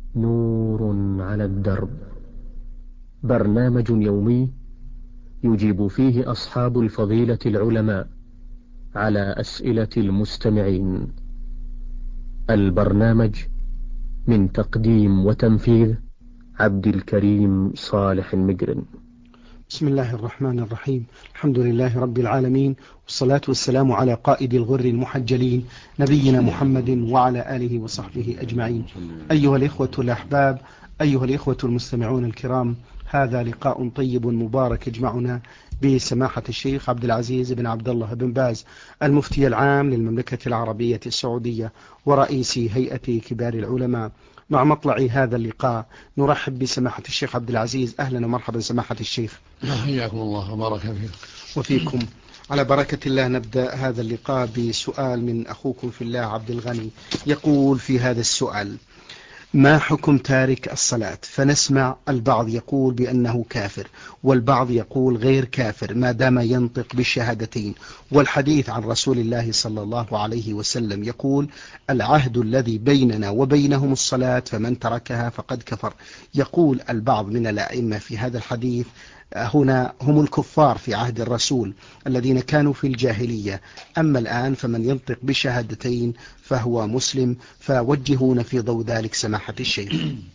نور على الدرب، برنامج يومي يجيب فيه أصحاب الفضيلة العلماء على أسئلة المستمعين. البرنامج من تقديم وتنفيذ عبد الكريم صالح المقرن. بسم الله الرحمن الرحيم. الحمد لله رب العالمين، والصلاة والسلام على قائد الغر المحجلين نبينا محمد وعلى آله وصحبه أجمعين. أيها الإخوة الأحباب، أيها الإخوة المستمعون الكرام، هذا لقاء طيب مبارك يجمعنا بسماحة الشيخ عبد العزيز بن عبد الله بن باز، المفتي العام للمملكة العربية السعودية ورئيس هيئة كبار العلماء. مع مطلع هذا اللقاء نرحب بسماحة الشيخ عبد العزيز. أهلا ومرحبا سماحة الشيخ. حياكم الله وبارك فيكم. وفيكم. على بركة الله نبدأ هذا اللقاء بسؤال من أخوكم في الله عبد الغني، يقول في هذا السؤال: ما حكم تارك الصلاة؟ فنسمع البعض يقول بأنه كافر، والبعض يقول غير كافر ما دام ينطق بالشهادتين، والحديث عن رسول الله صلى الله عليه وسلم يقول: العهد الذي بيننا وبينهم الصلاة فمن تركها فقد كفر. يقول البعض من الأئمة في هذا الحديث هنا هم الكفار في عهد الرسول الذين كانوا في الجاهلية، أما الآن فمن ينطق بشهادتين فهو مسلم، فوجهون في ضوء ذلك سماحة الشيخ.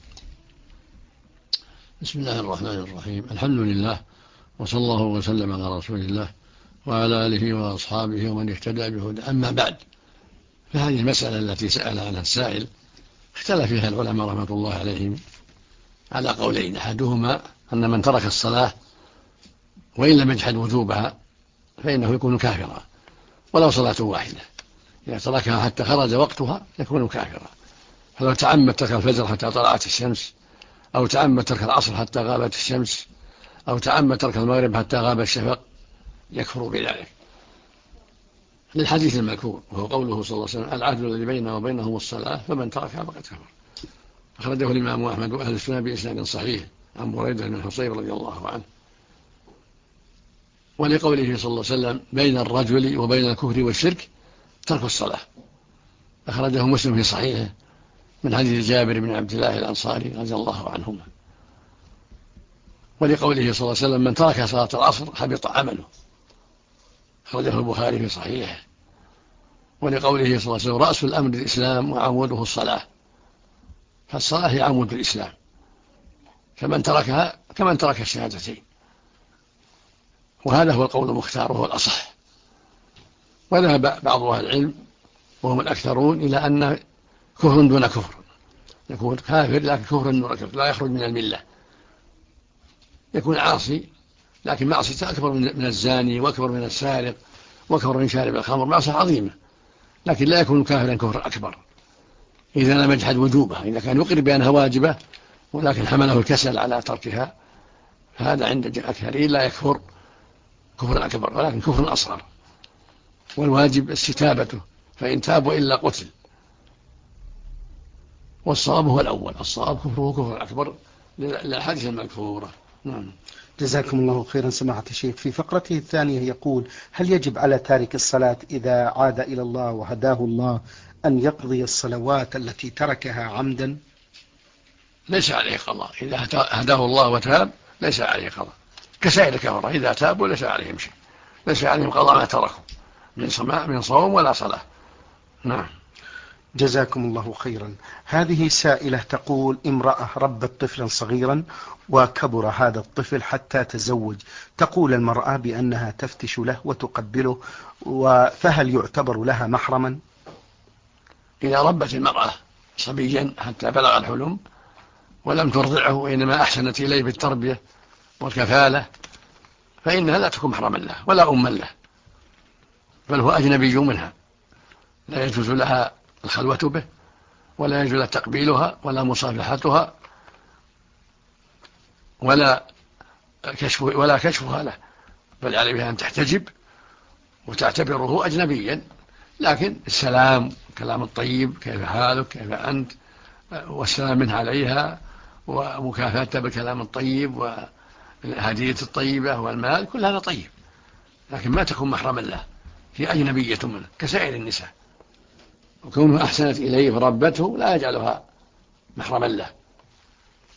بسم الله الرحمن الرحيم. الحمد لله، وصلى الله وسلم على رسول الله وعلى آله وأصحابه ومن اهتدى بهدى. أما بعد، فهذه المسألة التي سأل عنها السائل اختلف فيها العلماء رحمة الله عليهم على قولين: أحدهما أن من ترك الصلاة وإن لم يجحد وجوبها فإنه يكون كافرا ولو صلاة واحدة، إذا تركها حتى خرج وقتها يكون كافرا. فلو تعمد ترك الفجر حتى طلعت الشمس، أو تعمد ترك العصر حتى غابت الشمس، أو تعمد ترك المغرب حتى غاب الشفق، يكفر بذلك، للحديث المذكور وهو قوله صلى الله عليه وسلم: العهد الذي بيننا وبينهم الصلاة فمن تركها فقد كفر. أخرجه الإمام أحمد وأهل السنة بإسناد صحيح عن بريدة بن الحصيب رضي الله عنه. ولقوله صلى الله عليه وسلم: بين الرجل وبين الكفر والشرك ترك الصلاة. أخرجه مسلم في صحيحه من حديث جابر بن عبد الله الأنصاري رضي الله عنهما. ولقوله صلى الله عليه وسلم: من ترك صلاة العصر حبط عمله. أخرجه البخاري في صحيحه. ولقوله صلى الله عليه وسلم: رأس الأمر الإسلام وعموده الصلاة. فالصلاة هي عمود الإسلام، فمن تركها كمن ترك الشهادتين، وهذا هو القول المختار وهو الأصح. وذهب بعض أهل العلم وهم الأكثرون إلى أن كفر دون كفر، يكون كافر لكن كفر دون كفر، لا يخرج من الملة، يكون عاصي لكن معصيته أكبر من الزاني وأكبر من السارق وأكبر من شارب الخمر، معصية عظيمة، لكن لا يكون كافرا كفر أكبر إذا لم يجحد وجوبها. إذا كان يقر بأنها واجبة ولكن حمله الكسل على تركها، فهذا عند الأكثرين لا يكفر كفر أكبر ولكن كفر أصغر، والواجب استتابته، فإن تاب وإلا قتل. والصواب هو الأول، الصواب كفره كفر أكبر للحديث المذكورة. نعم. جزاكم الله خيرا سماحة الشيخ. في فقرته الثانية يقول: هل يجب على تارك الصلاة إذا عاد إلى الله وهداه الله أن يقضي الصلوات التي تركها عمدا؟ ليس عليه قضاء، إذا هداه الله وتاب ليس عليه قضاء، كسائر الكفرة إذا تابوا ليس عليهم شيء، ليس عليهم قضاء ما تركوا من صوم ولا صلاة. نعم. جزاكم الله خيرا. هذه سائلة تقول: امرأة ربت طفلا صغيرا وكبر هذا الطفل حتى تزوج، تقول المرأة بأنها تفتش له وتقبله، فهل يعتبر لها محرما؟ إذا ربت المرأة صبيا حتى بلغ الحلم ولم ترضعه وإنما أحسنت إليه بالتربية والكفالة فإنها لا تكون محرما له ولا أما له، بل هو أجنبي منها، لا يجوز لها الخلوة به، ولا يجوز لها تقبيلها ولا مصافحتها ولا كشفها له، بل عليها أن تحتجب وتعتبره أجنبيا، لكن السلام، كلام الطيب، كيف حالك، كيف أنت، والسلام منها عليها ومكافاتها بالكلام الطيب والهدية الطيبة والمال، كل هذا طيب، لكن ما تكون محرما له، هي أجنبية منه كسائر النساء، وكونه أحسنت إليه وربته لا يجعلها محرما له،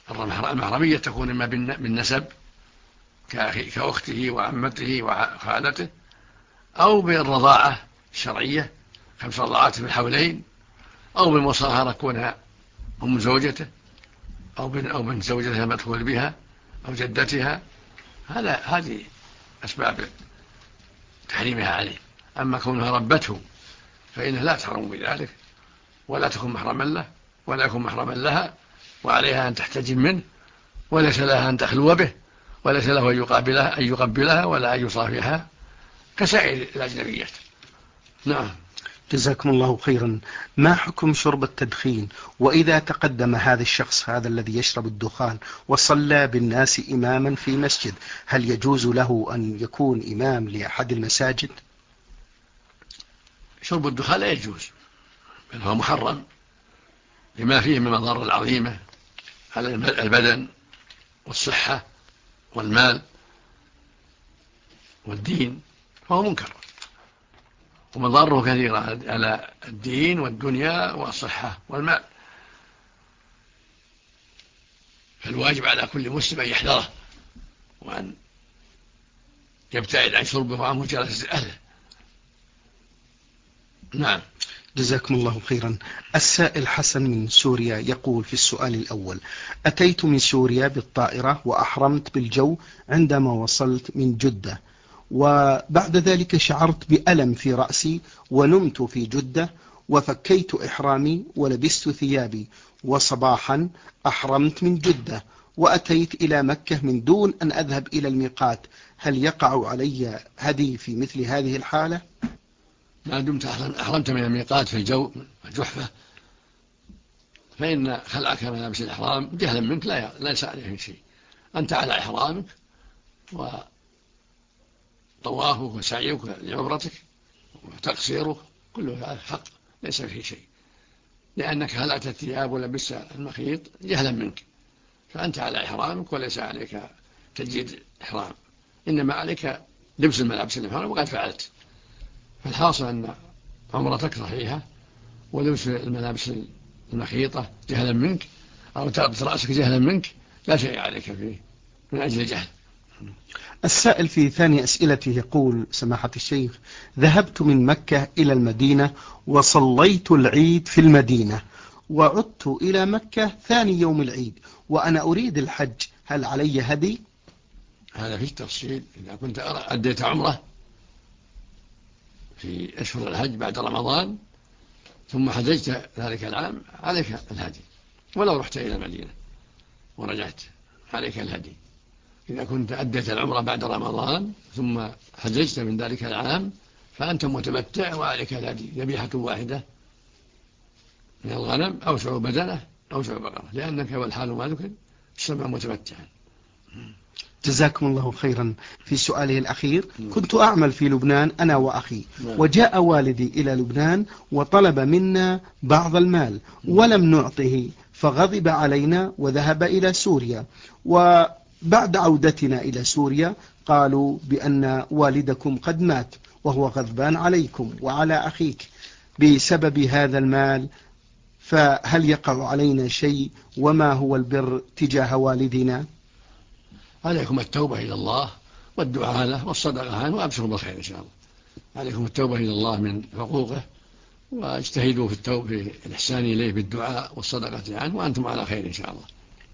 المحرمية تكون إما بالنسب كأخته وعمته وخالته، أو بالرضاعة الشرعية 5 رضاعات في الحولين، أو بالمصاهرة كونها أم زوجته أو بنت زوجتها مدخول بها أو جدتها. هذه أسباب تحريمها عليه. أما كونها ربته فإنها لا تحرم بذلك، ولا تكون محرما له ولا يكون محرما لها، وعليها أن تحتجم منه، وليس لها أن تخلو به، وليس له أن يقبلها ولا أن يصافحها كسائر الأجنبيات. نعم. جزاكم الله خيرا. ما حكم شرب التدخين؟ وإذا تقدم هذا الشخص هذا الذي يشرب الدخان وصلى بالناس إماما في مسجد، هل يجوز له أن يكون إمام لأحد المساجد؟ شرب الدخان لا يجوز، بل هو محرم لما فيه من المضار العظيمة على البدن والصحة والمال والدين، فهو منكر ومضاره كثيرة على الدين والدنيا والصحة والمال. فالواجب على كل مسلم أن يحذره وأن يبتعد عن شربه وعن مجالسة أهله. نعم. جزاكم الله خيرا. السائل حسن من سوريا يقول في السؤال الأول: أتيت من سوريا بالطائرة وأحرمت بالجو عندما وصلت من جدة، وبعد ذلك شعرت بألم في رأسي ونمت في جدة وفكيت إحرامي ولبست ثيابي، وصباحا أحرمت من جدة وأتيت إلى مكة من دون أن أذهب إلى الميقات، هل يقع علي هدي في مثل هذه الحالة؟ ما دمت أحرمت من الميقات في الجو الجحفة فإن خلعك ملابس الإحرام جهلا منك لا يسع عليه شيء. أنت على إحرامك وطوافك وسعيك لعمرتك وتقصيرك كله هذا حق ليس فيه شيء، لأنك خلعت الثياب ولبست المخيط جهلا منك، فأنت على إحرامك وليس عليك تجديد إحرام، إنما عليك لبس الملابس الإحرام وقد فعلت. فالحاصل أن عمرتك صحيحة، ولبس الملابس المخيطة جهلا منك أو تغطي رأسك جهلا منك لا شيء عليك فيه من أجل الجهل. السائل في ثاني أسئلته يقول: سماحة الشيخ، ذهبت من مكة إلى المدينة وصليت العيد في المدينة وعدت إلى مكة ثاني يوم العيد وأنا أريد الحج، هل علي هدي؟ هذا فيه تفصيل. إذا كنت أديت عمره في أشهر الحج بعد رمضان ثم حججت ذلك العام عليك الهدي، ولو رحت إلى المدينة ورجعت عليك الهدي. إذا كنت أديت العمرة بعد رمضان ثم حججت من ذلك العام فأنت متمتع وعليك الهدي، ذبيحة واحدة من الغنم أو شعور بدنة أو شعور بقرة، لأنك والحال ما ذكر تسمى متمتعا. جزاكم الله خيرا. في سؤاله الأخير: كنت أعمل في لبنان أنا وأخي، وجاء والدي إلى لبنان وطلب منا بعض المال ولم نعطه، فغضب علينا وذهب إلى سوريا، وبعد عودتنا إلى سوريا قالوا بأن والدكم قد مات وهو غضبان عليكم وعلى أخيك بسبب هذا المال، فهل يقع علينا شيء؟ وما هو البر تجاه والدنا؟ عليكم التوبة إلى الله والدعاء له والصدقة عنه وأبشروا بالخير إن شاء الله. عليكم التوبة إلى الله من حقوقه، واجتهدوا في التوبة في الإحسان إليه بالدعاء والصدقة عنه وأنتم على خير إن شاء الله.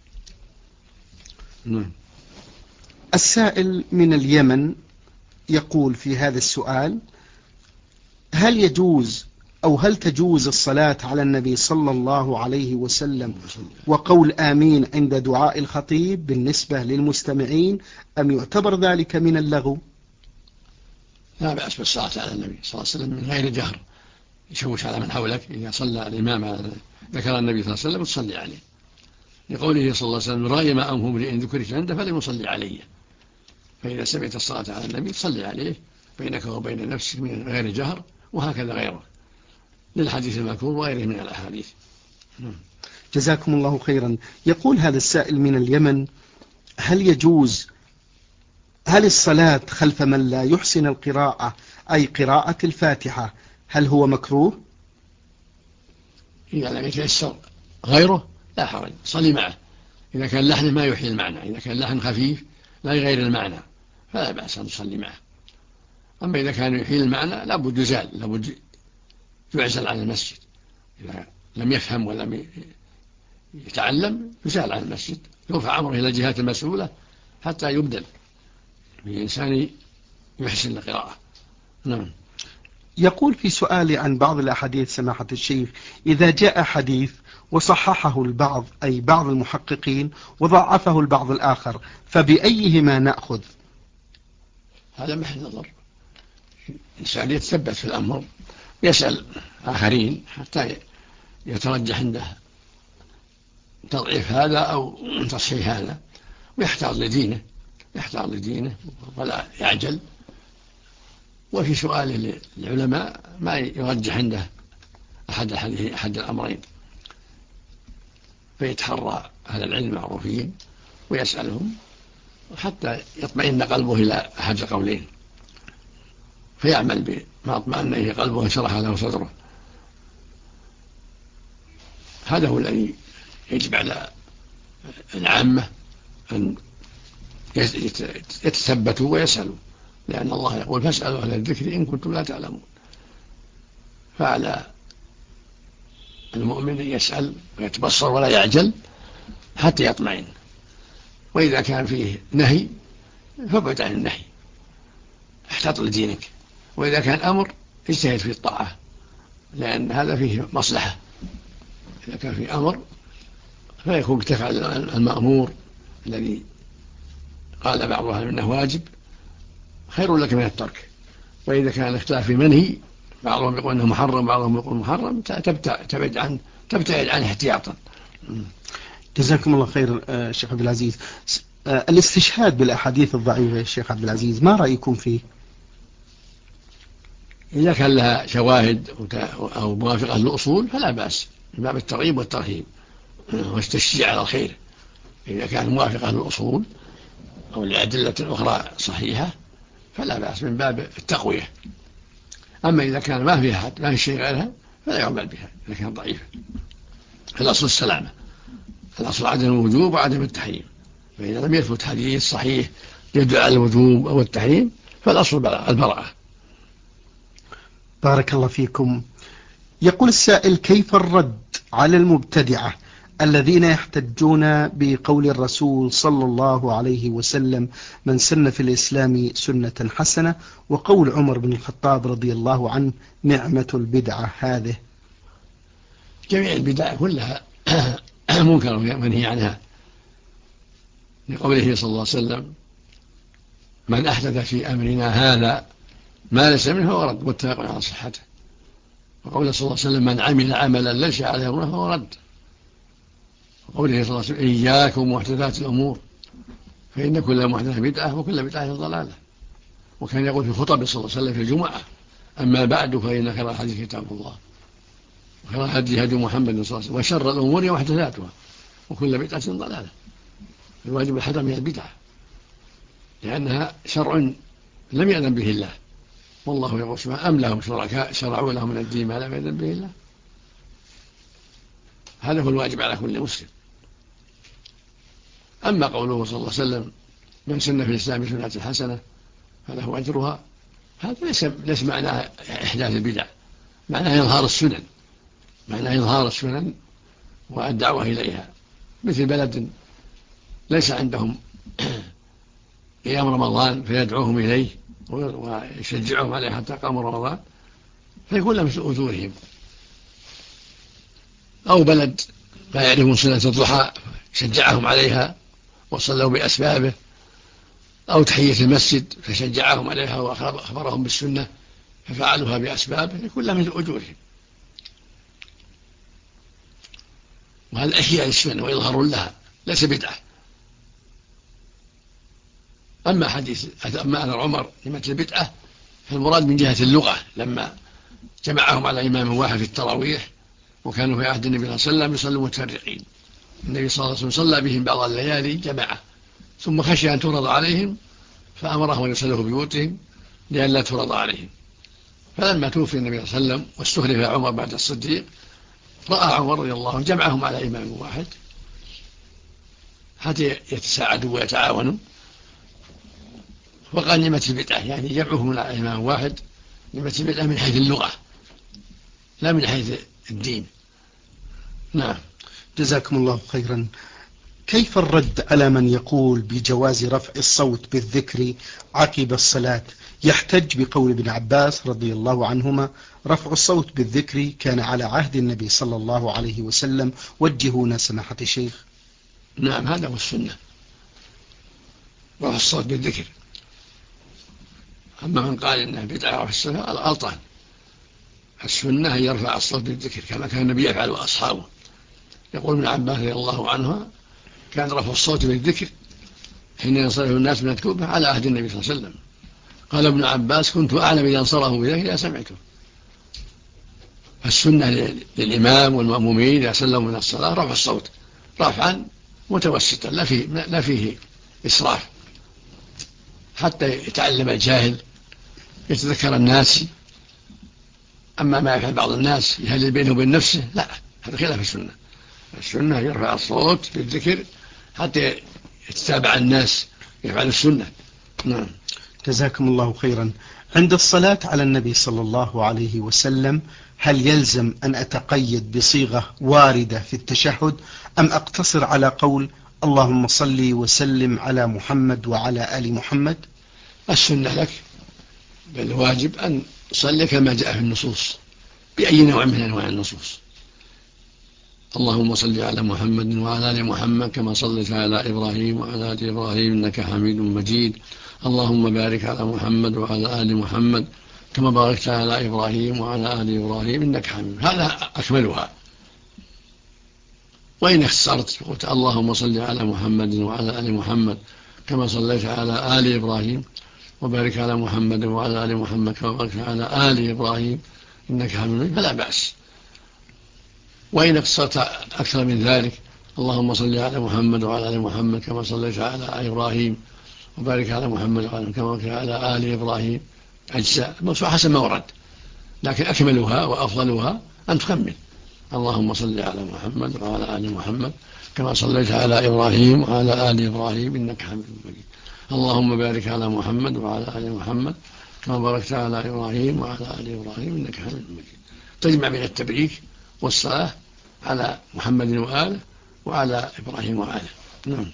السائل من اليمن يقول في هذا السؤال: هل يجوز أو هل تجوز الصلاة على النبي صلى الله عليه وسلم وقول آمين عند دعاء الخطيب بالنسبة للمستمعين، أم يعتبر ذلك من اللغو؟ لا بأس بالصلاة على النبي صلى الله عليه وسلم من غير جهر يشوش على من حولك. إذا صلى الإمام ذكر النبي صلى الله عليه وسلم تصلي عليه، لقوله صلى الله عليه وسلم: رأي ما أمه امرئ ذكرت عنده فلم يصلي عليه. فإذا سمعت الصلاة على النبي صلي عليه بينك وبين نفسك من غير جهر، وهكذا غيره للحديث المذكور وغيره من الأحاديث. جزاكم الله خيرا. يقول هذا السائل من اليمن: هل الصلاة خلف من لا يحسن القراءة أي قراءة الفاتحة هل هو مكروه؟ إذا لم يتيسر غيره لا حرج، صلي معه. إذا كان لحنه ما يحيي المعنى، إذا كان لحن خفيف لا يغير المعنى فلا بأس أن تصلي معه. أما إذا كان يحيي المعنى لابد يزال، لابد يعزل عن المسجد. إذا لم يفهم ولم يتعلم يزال عن المسجد، يرفع أمره إلى الجهات المسؤولة حتى يبدل بإنسان يحسن القراءة. نعم. يقول في سؤالي عن بعض الأحاديث سماحة الشيخ: إذا جاء حديث وصححه البعض أي بعض المحققين وضعفه البعض الآخر فبأيهما نأخذ؟ هذا محل نظر، الإنسان يتثبت في الأمر يسأل آخرين حتى يترجح عنده تضعيف هذا أو تصحيح هذا، ويحتاط لدينه ولا يعجل. وفي سؤال للعلماء ما يرجح عنده أحد الأمرين، فيتحرى أهل العلم المعروفين ويسألهم حتى يطمئن قلبه إلى أحد القولين، فيعمل بما اطمأن إليه قلبه وشرح له صدره. هذا هو الذي يجب على العامة أن يتثبتوا ويسألوا، لأن الله يقول: فاسألوا أهل الذكر إن كنتم لا تعلمون. فعلى المؤمن يسأل ويتبصر ولا يعجل حتى يطمئن. وإذا كان فيه نهي فابعد عن النهي، احتاط لدينك. وإذا كان أمر اجتهد في الطاعة، لأن هذا فيه مصلحة. إذا كان فيه أمر فيكون تفعل المأمور الذي قال بعضها إنه واجب خير لك من الترك. وإذا كان الاختلاف في منهي، بعضهم يقول أنه محرم بعضهم يقول محرم، تبتعد عنه احتياطا. جزاكم الله خير. شيخ عبد العزيز، الاستشهاد بالأحاديث الضعيفة يا شيخ عبد العزيز ما رأيكم فيه؟ إذا كان لها شواهد أو موافقة للأصول فلا بأس، من باب الترغيب والترهيب والتشجيع على الخير. إذا كان موافقة للأصول أو لأدلة أخرى صحيحة فلا بأس، من باب التقوية. أما إذا كان ما في شيء غيرها فلا يعمل بها إذا كان ضعيفة. الأصل السلامة، الأصل عدم الوجوب وعدم التحريم. فإذا لم يثبت حديث صحيح يدل على الوجوب أو التحريم فالأصل البراءة. بارك الله فيكم. يقول السائل: كيف الرد على المبتدعة الذين يحتجون بقول الرسول صلى الله عليه وسلم: من سن في الإسلام سنة حسنة، وقول عمر بن الخطاب رضي الله عنه: نعمة البدعة هذه؟ جميع البدع كلها منكر ومنهي عنها، لقوله صلى الله عليه وسلم: من أحدث في أمرنا هذا ما ليس منه فهو رد، متفق على صحته. وقوله صلى الله عليه وسلم: من عمل عملا ليس عليه أمرنا فهو رد. وقوله صلى الله عليه وسلم: إياكم محدثات الأمور فإن كل محدثة بدعة وكل بدعة ضلالة. وكان يقول في خطبه صلى الله عليه وسلم في الجمعة: أما بعد فإن خير الحديث كتاب الله وخير الهدي هدي محمد صلى الله عليه وسلم وشر الأمور محدثاتها وكل بدعة ضلالة. الواجب الحذر من البدعة لأنها شرع لم يأذن به الله، والله يقول سبحانه: أم لهم شركاء شرعوا لهم من الدين ما لم يأذن به الله. هذا هو الواجب على كل مسلم. أما قوله صلى الله عليه وسلم: من سن في الإسلام سنة حسنة فله أجرها، هذا ليس معناه إحداث البدع، معناه إظهار السنن والدعوة إليها. مثل بلد ليس عندهم قيام رمضان فيدعوهم إليه ويشجعهم عليه حتى قاموا رمضان فيكون لهم مثل أجورهم. أو بلد لا يعرفون سنة الضحى شجعهم عليها وصلوا بأسبابه، أو تحية المسجد فشجعهم عليها وأخبرهم بالسنة ففعلوها بأسبابه، يكون لهم مثل أجورهم. وهذا إحياء السنة وإظهار لها ليس بدعة. أما أثر عمر لمثل البدعة فالمراد من جهة اللغة، لما جمعهم على إمام واحد في التراويح وكانوا في عهد النبي صلى الله عليه وسلم يصلوا متفرقين. النبي صلى الله عليه وسلم صلى بهم بعض الليالي جماعة، ثم خشي أن تفرض عليهم فأمرهم أن يصلوا في بيوتهم لئلا تفرض عليهم. فلما توفي النبي صلى الله عليه وسلم واستخلف عمر بعد الصديق، رأى عمر رضي الله عنه جمعهم على إمام واحد حتى يتساعدوا ويتعاونوا. وقال نعمة البدعة يعني جمعهم من إمام واحد، نعمة البدعة من حيث اللغة لا من حيث الدين. نعم. جزاكم الله خيرا. كيف الرد على من يقول بجواز رفع الصوت بالذكر عقب الصلاة؟ يحتج بقول ابن عباس رضي الله عنهما: رفع الصوت بالذكر كان على عهد النبي صلى الله عليه وسلم. وجهونا سماحة الشيخ. نعم، هذا هو السنة، رفع الصوت بالذكر. أما من قال إنه بدعة رفع الصوت غلطان. السنة هي يرفع الصوت بالذكر كما كان النبي يفعل وأصحابه. يقول ابن عباس رضي الله عنها: كان رفع الصوت بالذكر حين ينصرف الناس من الكوفة على عهد النبي صلى الله عليه وسلم. قال ابن عباس: كنت أعلم إذا انصرفوا بذلك إذا سمعته. السنة للإمام والمأمومين إذا سلموا من الصلاة رفع الصوت رفعا متوسطا لا فيه إسراف، حتى يتعلم الجاهل، يتذكر الناس. أما ما يفعل بعض الناس يهلل بينه وبين نفسه، لا، هذا خلاف السنة. السنة يرفع الصوت بالذكر حتى يتتابع الناس يفعل السنة. نعم. جزاكم الله خيرا. عند الصلاة على النبي صلى الله عليه وسلم هل يلزم أن أتقيد بصيغة واردة في التشهد أم أقتصر على قول اللهم صل وسلم على محمد وعلى آل محمد؟ السنة لك، بل الواجب أن تصلي كما جاء في النصوص بأي نوع من أنواع النصوص. اللهم صل على محمد وعلى آل محمد كما صليت على إبراهيم وعلى آل إبراهيم إنك حميد مجيد. اللهم بارك على محمد وعلى آل محمد كما باركت على إبراهيم وعلى آل إبراهيم إنك حميد. هذا أكملها. وإن اختصرت قلت اللهم صل على محمد وعلى آل محمد كما صليت على آل إبراهيم وبارك على محمد وعلى آل محمد كما باركت على آل إبراهيم إنك حميد مجيد، فلا بأس. وإن اقتصرت أكثر من ذلك اللهم صل على محمد وعلى آل محمد كما صليت على إبراهيم وبارك على محمد وعلى كما باركت على آل إبراهيم، أجزاء موسوعة حسب ما ورد، لكن أكملها وأفضلها أن تكمل اللهم صل على محمد وعلى آل محمد كما صليت على إبراهيم وعلى آل إبراهيم إنك حميد مجيد. اللهم بارك على محمد وعلى آل محمد كما باركت على إبراهيم وعلى آل إبراهيم إنك حميد مجيد. تجمع بين التبريك والصلاة على محمد وآله وعلى إبراهيم وآله. نعم.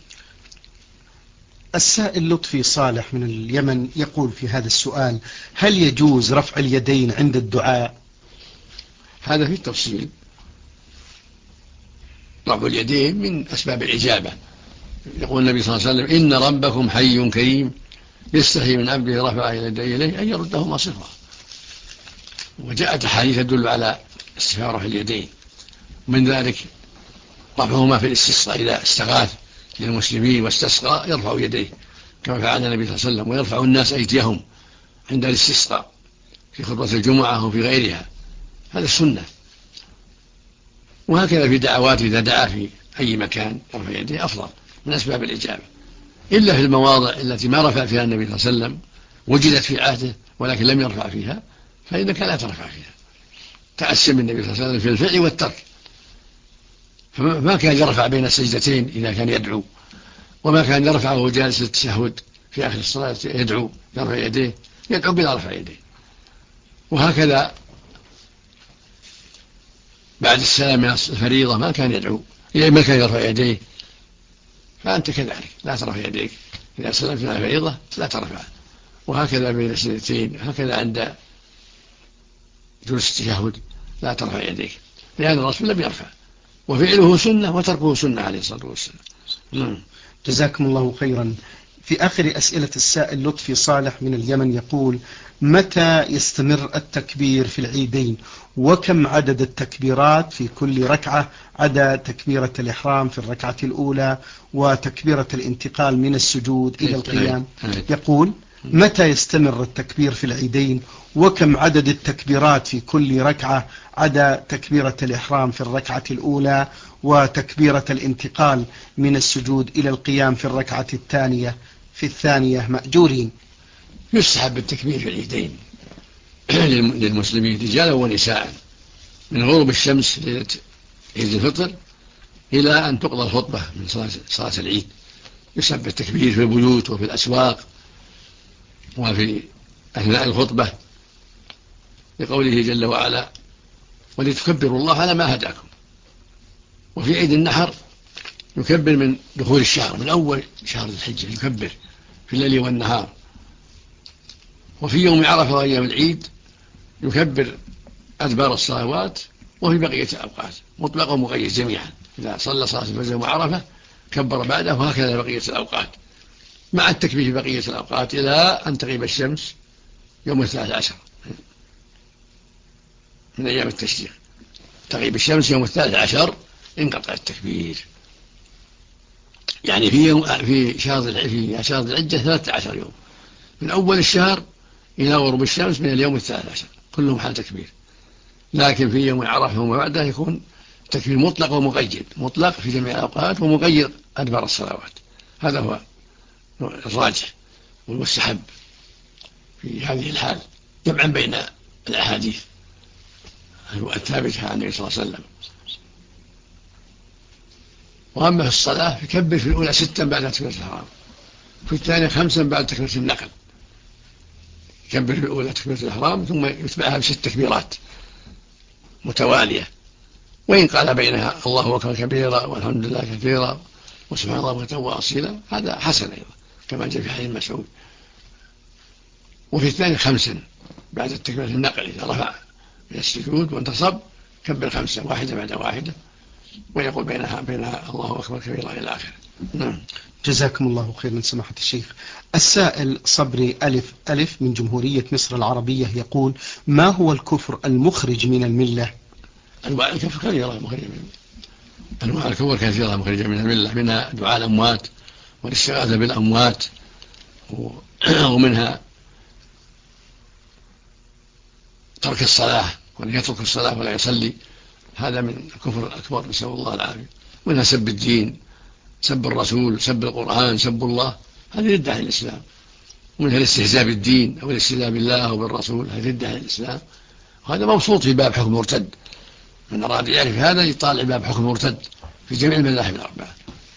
السائل لطفي صالح من اليمن يقول في هذا السؤال: هل يجوز رفع اليدين عند الدعاء؟ هذا في التفصيل. رفع اليدين من أسباب الإجابة. يقول النبي صلى الله عليه وسلم: إن ربكم حي كريم يستحي من عبده رفع يديه إليه أن يردهما صفرا. وجاءت أحاديث تدل على استحباب رفع اليدين، من ذلك رفعهما في الاستسقاء إذا استغاث للمسلمين واستسقى يرفع يديه كما فعل النبي صلى الله عليه وسلم، ويرفع الناس أيديهم عند الاستسقاء في خطبة الجمعة وفي غيرها، هذا السنة. وهكذا في دعوات إذا دعا في أي مكان يرفع يديه أفضل من أسباب الإجابة، إلا في المواضع التي ما رفع فيها النبي صلى الله عليه وسلم وجدت في عهده ولكن لم يرفع فيها فإنك لا ترفع فيها، تأسم النبي صلى الله عليه وسلم في الفعل والترك. فما كان يرفع بين السجدتين إذا كان يدعو، وما كان يرفعه جالس التشهد في آخر الصلاة يدعو يرفع يديه، يدعو بلا رفع يديه. وهكذا بعد السلام من الفريضة ما كان يدعو، ما كان يرفع يديه، فأنت كذلك لا ترفع يديك إذا سلمت من الفريضة لا ترفع. وهكذا بين السجدتين، هكذا عند جلوس التشهد لا ترفع يديك، لأن الرسول لم يرفع، وفعله سنة وتركه سنة عليه الصلاة والسلام. جزاكم الله خيرا. في آخر أسئلة السائل لطفي صالح من اليمن يقول: متى يستمر التكبير في العيدين؟ وكم عدد التكبيرات في كل ركعة عدا تكبيرة الإحرام في الركعة الأولى وتكبيرة الانتقال من السجود إلى القيام؟ يقول: متى يستمر التكبير في العيدين؟ وكم عدد التكبيرات في كل ركعة عدا تكبيرة الإحرام في الركعة الأولى وتكبيرة الانتقال من السجود إلى القيام في الركعة الثانية في الثانية مأجورين؟ يستحب التكبير في العيدين للمسلمين رجالا ونساء، من غروب الشمس ليلة عيد الفطر إلى أن تقضى الخطبة من صلاة العيد. يسبح التكبير في البيوت وفي الأسواق وفي أثناء الخطبة، لقوله جل وعلا: ولتكبروا الله على ما هداكم. وفي عيد النحر يكبر من دخول الشهر، من أول شهر الحجة يكبر في الليل والنهار. وفي يوم عرفة وأيام العيد يكبر أدبار الصلوات وفي بقية الأوقات، مطلق ومقيد جميعا. إذا صلى صلاة الفجر وعرفة كبر بعده، وهكذا بقية الأوقات، مع التكبير في بقية الأوقات إلى أن تغيب الشمس يوم 13 من أيام التشريق. تغيب الشمس يوم 13 انقطع التكبير. يعني في شهر الحجة 13 يوم، من أول الشهر إلى غروب الشمس من اليوم 13 كلهم حال تكبير. لكن في يوم عرفة وما بعده يكون تكبير مطلق ومقيد، مطلق في جميع الأوقات ومقيد أدبار الصلوات. هذا هو الراجح والمستحب في هذه الحال، جمعا بين الأحاديث الثابتة عن النبي صلى الله عليه وسلم. وأما في الصلاة يكبر في الأولى 6 بعد تكبيرة الإحرام، في الثانية 5 بعد تكبيرة النقل. يكبر في الأولى تكبيرة الإحرام ثم يتبعها ب6 تكبيرات متوالية، وإن قال بينها الله أكبر كبيرا والحمد لله كثيرا وسبحان الله بكرة وأصيلا هذا حسن أيضا كما جاء في حديث مسعود. وفي الثاني 5 بعد التكبيرة النقل، إذا رفع من السجود وانتصب كبر 5 واحدة بعد واحدة، ويقول بينها الله أكبر كبيرا إلى آخره. نعم. جزاكم الله خيرا سماحة الشيخ. السائل صبري ألف من جمهورية مصر العربية يقول: ما هو الكفر المخرج من الملة؟ أنواع الكفر كثيرة مخرجة من أنواع الكفر كثيرة مخرجة من الملة، منها دعاء الأموات والاستغاثة بالأموات، ومنها ترك الصلاة، وأن يترك الصلاة ولا يصلي، هذا من الكفر الأكبر نسأل الله العافية. منها سب الدين، سب الرسول، سب القرآن، سب الله، هذه ردة عن الإسلام. ومنها الاستهزاء بالدين أو الاستهزاء بالله وبالرسول، هذه ردة عن الإسلام، وهذا مبسوط في باب حكم مرتد. من أراد يعرف هذا يطالع باب حكم مرتد في جميع المذاهب الأربعة،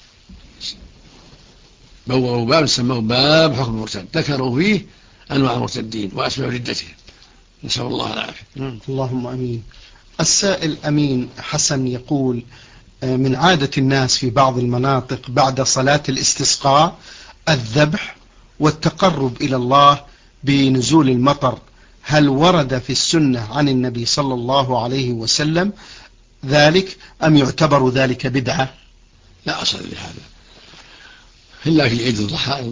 بوّروا باب سموه باب حكم مرتد، ذكروا فيه أنواع المرتدين وأسباب ردتهم، نسأل الله العافية. اللهم أمين. السائل أمين حسن يقول: من عادة الناس في بعض المناطق بعد صلاة الاستسقاء الذبح والتقرب إلى الله بنزول المطر، هل ورد في السنة عن النبي صلى الله عليه وسلم ذلك أم يعتبر ذلك بدعة؟ لا أصل لهذا إلا في عيد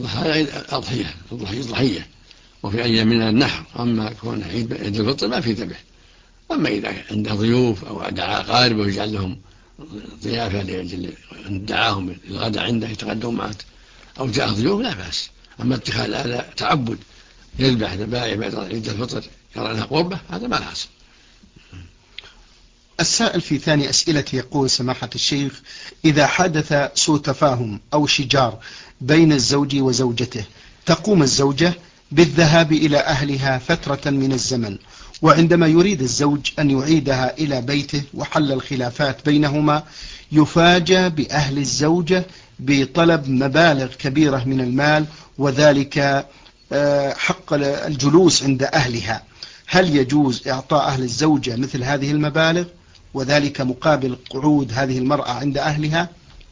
الضحية وفي أيام من النحر. أما كون عيد الفطر ما في ذبح. أما إذا عنده ضيوف أو دعا قارب ويجعل لهم ضيافة لأجل دعاهم الغداء عنده يتغدون معه أو جاء ضيوف لا بأس. أما اتخاذ هذا تعبد يذبح ذبائح بعد عيد الفطر يرى لها قربة، هذا ما له أصل. السائل في ثاني أسئلة يقول: سماحة الشيخ، إذا حدث سوء تفاهم أو شجار بين الزوج وزوجته، تقوم الزوجة بالذهاب إلى أهلها فترة من الزمن، وعندما يريد الزوج أن يعيدها إلى بيته وحل الخلافات بينهما يفاجأ بأهل الزوجة بطلب مبالغ كبيرة من المال، وذلك حق الجلوس عند أهلها. هل يجوز إعطاء أهل الزوجة مثل هذه المبالغ وذلك مقابل قعود هذه المرأة عند أهلها؟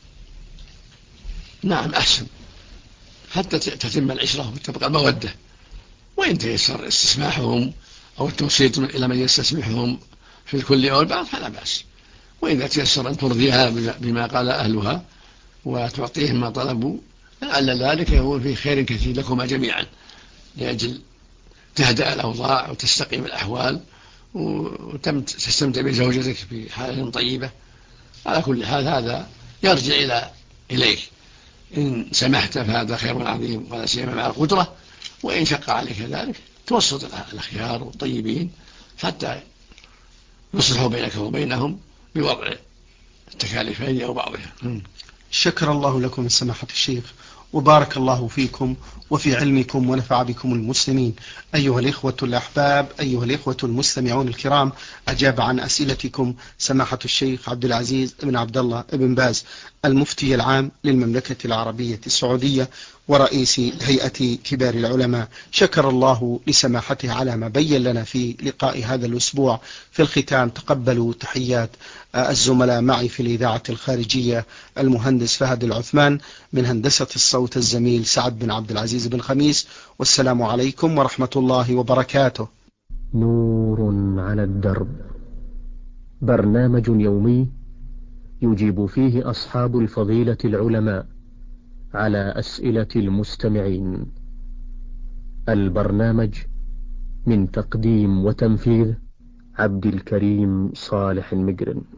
نعم أحسن، حتى تتم العشرة وتبقى المودة. وإن تيسر استسماحهم أو التوسيط إلى من يستسمحهم في الكل أو البعض فلا بأس. وإذا تيسر أن ترضيها بما قال أهلها وتعطيهم ما طلبوا لعل ذلك يكون فيه خير كثير لكما جميعا، لأجل تهدأ الأوضاع وتستقيم الأحوال وتستمتع بزوجتك في حالة طيبة. على كل حال هذا يرجع إليك، إن سمحت فهذا خير عظيم ولا سيما مع القدرة، وإن شق عليك ذلك توسط الأخيار والطيبين حتى يصلحوا بينك وبينهم بوضع التكاليفين أو بعضها. شكر الله لكم سماحة الشيخ. وبارك الله فيكم وفي علمكم ونفع بكم المسلمين. أيها الإخوة الأحباب، أيها الإخوة المستمعون الكرام، أجاب عن أسئلتكم سماحة الشيخ عبد العزيز بن عبد الله بن باز، المفتي العام للمملكة العربية السعودية ورئيس هيئة كبار العلماء. شكر الله لسماحته على ما بين لنا في لقاء هذا الأسبوع. في الختام تقبلوا تحيات الزملاء معي في الإذاعة الخارجية المهندس فهد العثمان، من هندسة الصوت الزميل سعد بن عبد العزيز بن خميس، والسلام عليكم ورحمة الله وبركاته. نور على الدرب، برنامج يومي يجيب فيه أصحاب الفضيلة العلماء على أسئلة المستمعين. البرنامج من تقديم وتنفيذ عبد الكريم صالح المجرم.